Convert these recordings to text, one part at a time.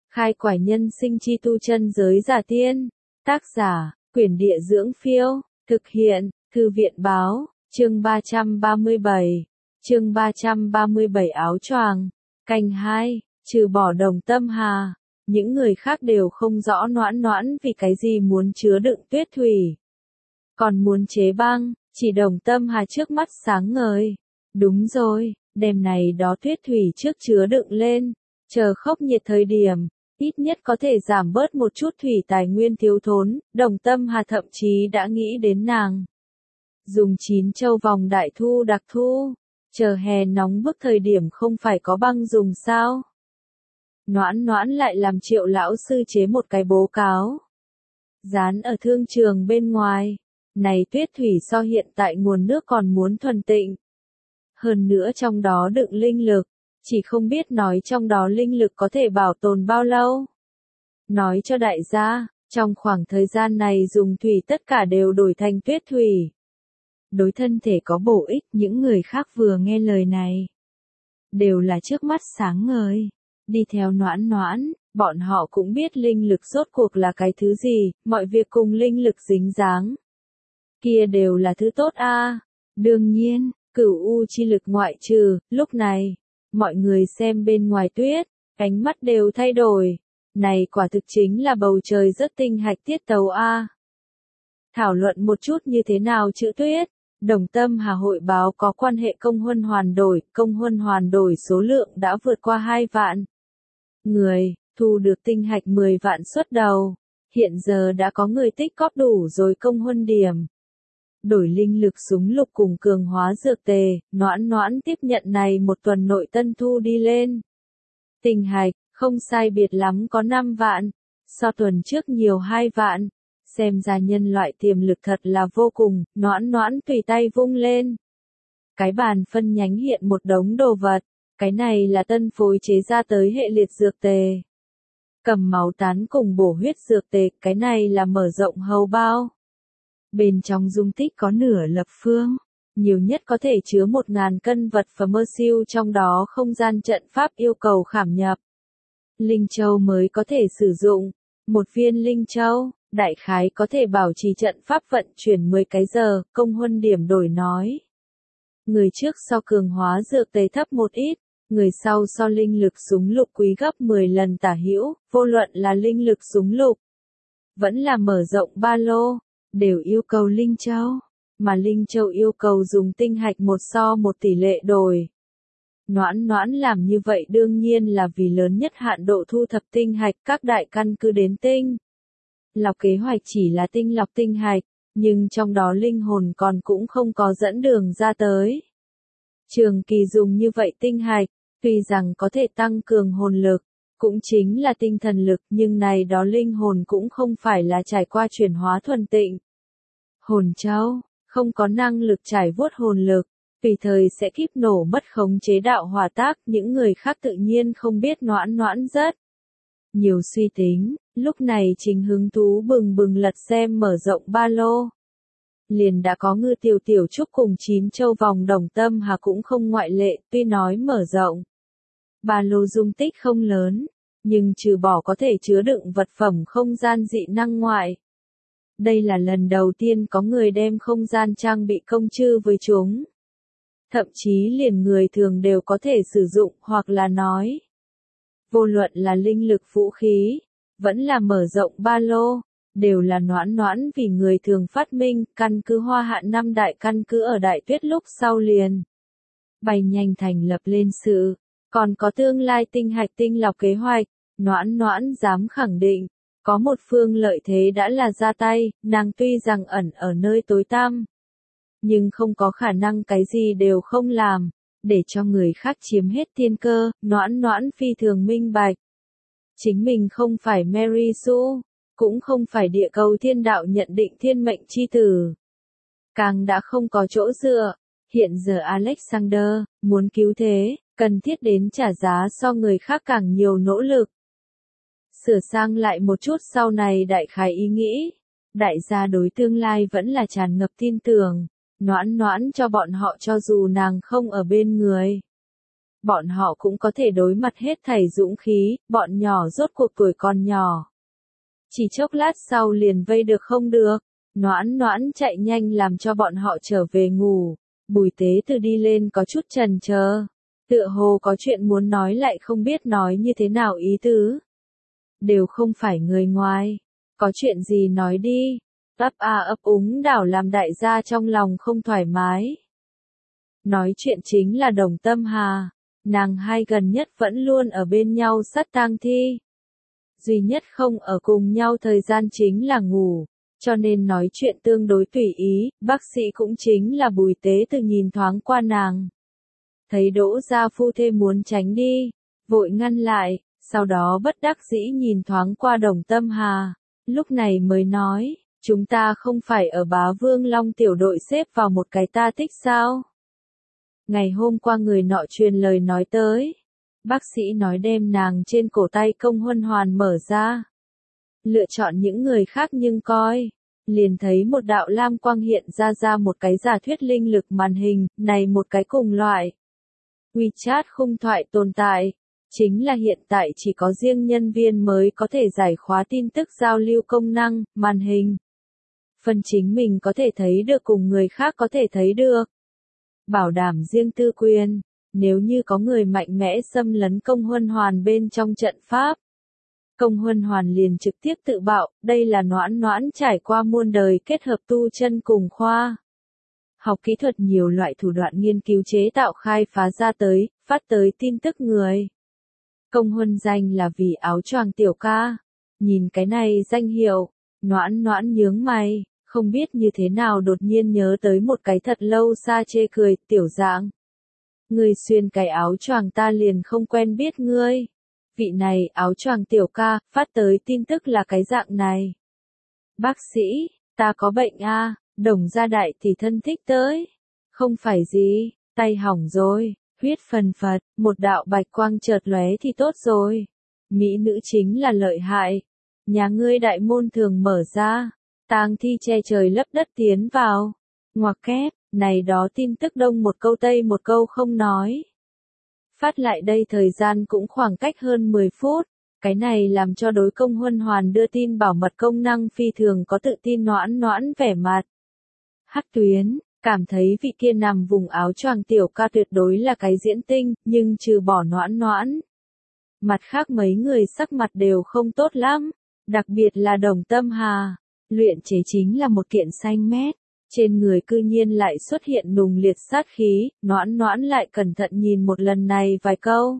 Khai quải nhân sinh chi tu chân giới giả tiên. Tác giả, Quyển Địa Dưỡng Phiêu. Thực hiện, Thư viện Báo. Chương 337. Chương 337 áo choàng. Canh 2. Trừ bỏ Đồng Tâm Hà, những người khác đều không rõ Noãn Noãn vì cái gì muốn chứa đựng tuyết thủy. Còn muốn chế băng, chỉ Đồng Tâm Hà trước mắt sáng ngời. Đúng rồi, đêm này đó tuyết thủy trước chứa đựng lên, chờ khốc nhiệt thời điểm, ít nhất có thể giảm bớt một chút thủy tài nguyên thiếu thốn. Đồng Tâm Hà thậm chí đã nghĩ đến nàng dùng 9 châu vòng đại thu đặc thu, chờ hè nóng bức thời điểm không phải có băng dùng sao. Noãn Noãn lại làm Triệu lão sư chế một cái bố cáo, dán ở thương trường bên ngoài. Này tuyết thủy so hiện tại nguồn nước còn muốn thuần tịnh. Hơn nữa trong đó đựng linh lực, chỉ không biết nói trong đó linh lực có thể bảo tồn bao lâu. Nói cho đại gia, trong khoảng thời gian này dùng thủy tất cả đều đổi thành tuyết thủy. Đối thân thể có bổ ích. Những người khác vừa nghe lời này, đều là trước mắt sáng ngời. Đi theo Noãn Noãn, bọn họ cũng biết linh lực rốt cuộc là cái thứ gì, mọi việc cùng linh lực dính dáng. Kia đều là thứ tốt a. Đương nhiên, cửu u chi lực ngoại trừ. Lúc này, mọi người xem bên ngoài tuyết, ánh mắt đều thay đổi. Này quả thực chính là bầu trời rất tinh hạch tiết tấu a. Thảo luận một chút như thế nào chữ tuyết. Đồng Tâm Hà hội báo có quan hệ công huân hoàn đổi số lượng đã vượt qua 2 vạn người, thu được tinh hạch 10 vạn xuất đầu. Hiện giờ đã có người tích cóp đủ rồi công huân điểm. Đổi linh lực súng lục cùng cường hóa dược tề. Noãn Noãn tiếp nhận này một tuần nội tân thu đi lên. Tinh hạch, không sai biệt lắm có 5 vạn, so tuần trước nhiều 2 vạn. Xem ra nhân loại tiềm lực thật là vô cùng. Noãn Noãn tùy tay vung lên, cái bàn phân nhánh hiện một đống đồ vật. Cái này là tân phối chế ra tới hệ liệt dược tề, cầm máu tán cùng bổ huyết dược tề. Cái này là mở rộng hầu bao, bên trong dung tích có nửa lập phương, nhiều nhất có thể chứa 1000 cân vật phẩm mơ siêu, trong đó không gian trận pháp yêu cầu khảm nhập linh châu mới có thể sử dụng. Một viên linh châu, đại khái có thể bảo trì trận pháp vận chuyển 10 cái giờ. Công huân điểm đổi nói, người trước so cường hóa dược tề thấp một ít, người sau so linh lực súng lục quý gấp 10 lần tả hữu. Vô luận là linh lực súng lục, vẫn là mở rộng ba lô, đều yêu cầu linh châu, mà linh châu yêu cầu dùng tinh hạch 1:1 tỷ lệ đổi. Noãn Noãn làm như vậy đương nhiên là vì lớn nhất hạn độ thu thập tinh hạch. Các đại căn cứ đến tinh lọc kế hoạch chỉ là tinh lọc tinh hạch, nhưng trong đó linh hồn còn cũng không có dẫn đường ra tới. Trường kỳ dùng như vậy tinh hạch, tuy rằng có thể tăng cường hồn lực, cũng chính là tinh thần lực, nhưng này đó linh hồn cũng không phải là trải qua chuyển hóa thuần tịnh. Hồn châu, không có năng lực trải vuốt hồn lực, tùy thời sẽ kíp nổ mất khống chế đạo hỏa tác. Những người khác tự nhiên không biết Noãn Noãn rất nhiều suy tính, lúc này chính hứng thú bừng bừng lật xem mở rộng ba lô. Liền đã có Ngư Tiểu Tiểu Trúc cùng 9 châu vòng. Đồng Tâm Hà cũng không ngoại lệ. Tuy nói mở rộng ba lô dung tích không lớn, nhưng trừ bỏ có thể chứa đựng vật phẩm không gian dị năng ngoại, đây là lần đầu tiên có người đem không gian trang bị công chư với chúng. Thậm chí liền người thường đều có thể sử dụng, hoặc là nói, vô luận là linh lực vũ khí, vẫn là mở rộng ba lô, đều là Noãn Noãn vì người thường phát minh. Căn cứ Hoa Hạ 5 đại căn cứ ở Đại Tuyết lúc sau liền bay nhanh thành lập lên sự, còn có tương lai tinh hạch tinh lọc kế hoạch. Noãn Noãn dám khẳng định, có một phương lợi thế đã là ra tay. Nàng tuy rằng ẩn ở nơi tối tăm, nhưng không có khả năng cái gì đều không làm, để cho người khác chiếm hết thiên cơ. Noãn Noãn phi thường minh bạch, chính mình không phải Mary Sue, cũng không phải địa cầu thiên đạo nhận định thiên mệnh chi tử, càng đã không có chỗ dựa. Hiện giờ Alexander muốn cứu thế, cần thiết đến trả giá so người khác càng nhiều nỗ lực. Sửa sang lại một chút sau này đại khái ý nghĩ, đại gia đối tương lai vẫn là tràn ngập tin tưởng. Noãn Noãn cho bọn họ cho dù nàng không ở bên người, bọn họ cũng có thể đối mặt hết thảy dũng khí, bọn nhỏ rốt cuộc tuổi còn nhỏ. Chỉ chốc lát sau liền vây được không được, Noãn Noãn chạy nhanh làm cho bọn họ trở về ngủ, Bùi Tế Từ đi lên có chút chần chờ, tựa hồ có chuyện muốn nói lại không biết nói như thế nào ý tứ. Đều không phải người ngoài, có chuyện gì nói đi, ấp úng đảo làm đại gia trong lòng không thoải mái. Nói chuyện chính là Đồng Tâm Hà, nàng hai gần nhất vẫn luôn ở bên nhau sát tang thi. Duy nhất không ở cùng nhau thời gian chính là ngủ, cho nên nói chuyện tương đối tùy ý, bác sĩ cũng chính là Bùi Tế Từ nhìn thoáng qua nàng. Thấy Đỗ gia phu thê muốn tránh đi, vội ngăn lại, sau đó bất đắc dĩ nhìn thoáng qua Đồng Tâm Hà, lúc này mới nói, chúng ta không phải ở Bá Vương Long tiểu đội xếp vào một cái ta thích sao? Ngày hôm qua người nọ truyền lời nói tới, bác sĩ nói đem nàng trên cổ tay công huân hoàn mở ra. Lựa chọn những người khác nhưng coi, liền thấy một đạo lam quang hiện ra một cái giả thuyết linh lực màn hình, này một cái cùng loại. WeChat khung thoại tồn tại, chính là hiện tại chỉ có riêng nhân viên mới có thể giải khóa tin tức giao lưu công năng, màn hình. Phần chính mình có thể thấy được cùng người khác có thể thấy được. Bảo đảm riêng tư quyền, nếu như có người mạnh mẽ xâm lấn công huân hoàn bên trong trận pháp. Công huân hoàn liền trực tiếp tự bạo, đây là Noãn Noãn trải qua muôn đời kết hợp tu chân cùng khoa. Học kỹ thuật nhiều loại thủ đoạn nghiên cứu chế tạo khai phá ra tới, phát tới tin tức người. Công huân danh là vì áo choàng tiểu ca. Nhìn cái này danh hiệu, Noãn Noãn nhướng mày, không biết như thế nào đột nhiên nhớ tới một cái thật lâu xa chê cười, tiểu dạng. Người xuyên cái áo choàng ta liền không quen biết ngươi. Vị này áo choàng tiểu ca, phát tới tin tức là cái dạng này. Bác sĩ, ta có bệnh a, Đồng gia đại thì thân thích tới. Không phải gì, tay hỏng rồi, huyết phần phật, một đạo bạch quang chợt lóe thì tốt rồi. Mỹ nữ chính là lợi hại. Nhà ngươi đại môn thường mở ra, tang thi che trời lấp đất tiến vào. Ngoặc kép, này đó tin tức đông một câu tây một câu không nói. Phát lại đây thời gian cũng khoảng cách hơn 10 phút, cái này làm cho đối công huân hoàn đưa tin bảo mật công năng phi thường có tự tin Noãn Noãn vẻ mặt. Hắc Tuyến, cảm thấy vị kia nằm vùng áo choàng tiểu ca tuyệt đối là cái diễn tinh, nhưng trừ bỏ Noãn Noãn. Mặt khác mấy người sắc mặt đều không tốt lắm, đặc biệt là Đồng Tâm Hà, luyện chế chính là một kiện xanh mét. Trên người cư nhiên lại xuất hiện nùng liệt sát khí, Noãn Noãn lại cẩn thận nhìn một lần này vài câu.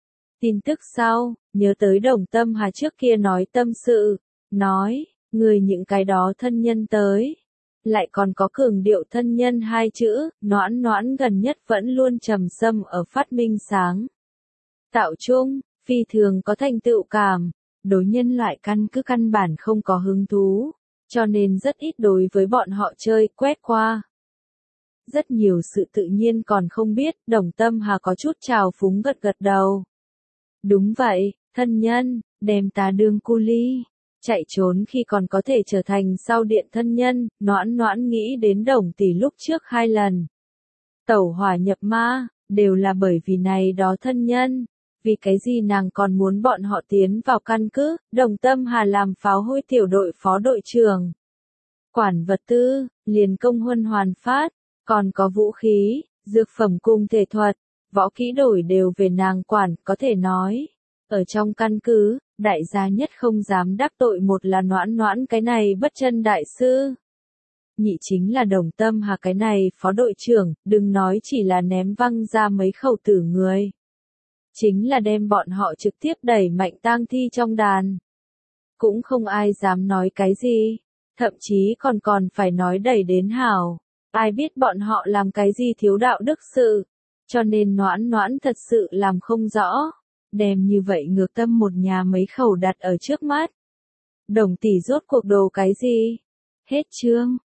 Tin tức sau, nhớ tới Đồng Tâm Hà trước kia nói tâm sự, nói, người những cái đó thân nhân tới. Lại còn có cường điệu thân nhân hai chữ, Noãn Noãn gần nhất vẫn luôn trầm sâm ở phát minh sáng. Tạo chung, phi thường có thành tựu cảm, đối nhân loại căn bản không có hứng thú. Cho nên rất ít đối với bọn họ chơi, quét qua. Rất nhiều sự tự nhiên còn không biết, Đồng Tâm Hà có chút trào phúng gật gật đầu. Đúng vậy, thân nhân, đem ta đương cu ly. Chạy trốn khi còn có thể trở thành sau điện thân nhân, Noãn Noãn nghĩ đến Đồng tỷ lúc trước 2 lần. Tẩu hỏa nhập ma, đều là bởi vì này đó thân nhân. Vì cái gì nàng còn muốn bọn họ tiến vào căn cứ, Đồng Tâm Hà làm pháo hôi tiểu đội phó đội trưởng. Quản vật tư, liền công huân hoàn phát, còn có vũ khí, dược phẩm cùng thể thuật, võ kỹ đổi đều về nàng quản, có thể nói. Ở trong căn cứ, đại gia nhất không dám đắc tội một là Noãn Noãn cái này bất chân đại sư. Nhị chính là Đồng Tâm Hà cái này phó đội trưởng, đừng nói chỉ là ném văng ra mấy khẩu tử người. Chính là đem bọn họ trực tiếp đẩy mạnh tang thi trong đàn. Cũng không ai dám nói cái gì, thậm chí còn phải nói đẩy đến hảo. Ai biết bọn họ làm cái gì thiếu đạo đức sự, cho nên Noãn Noãn thật sự làm không rõ. Đem như vậy ngược tâm một nhà mấy khẩu đặt ở trước mắt. Đồng tỷ rốt cuộc đồ cái gì? Hết chương.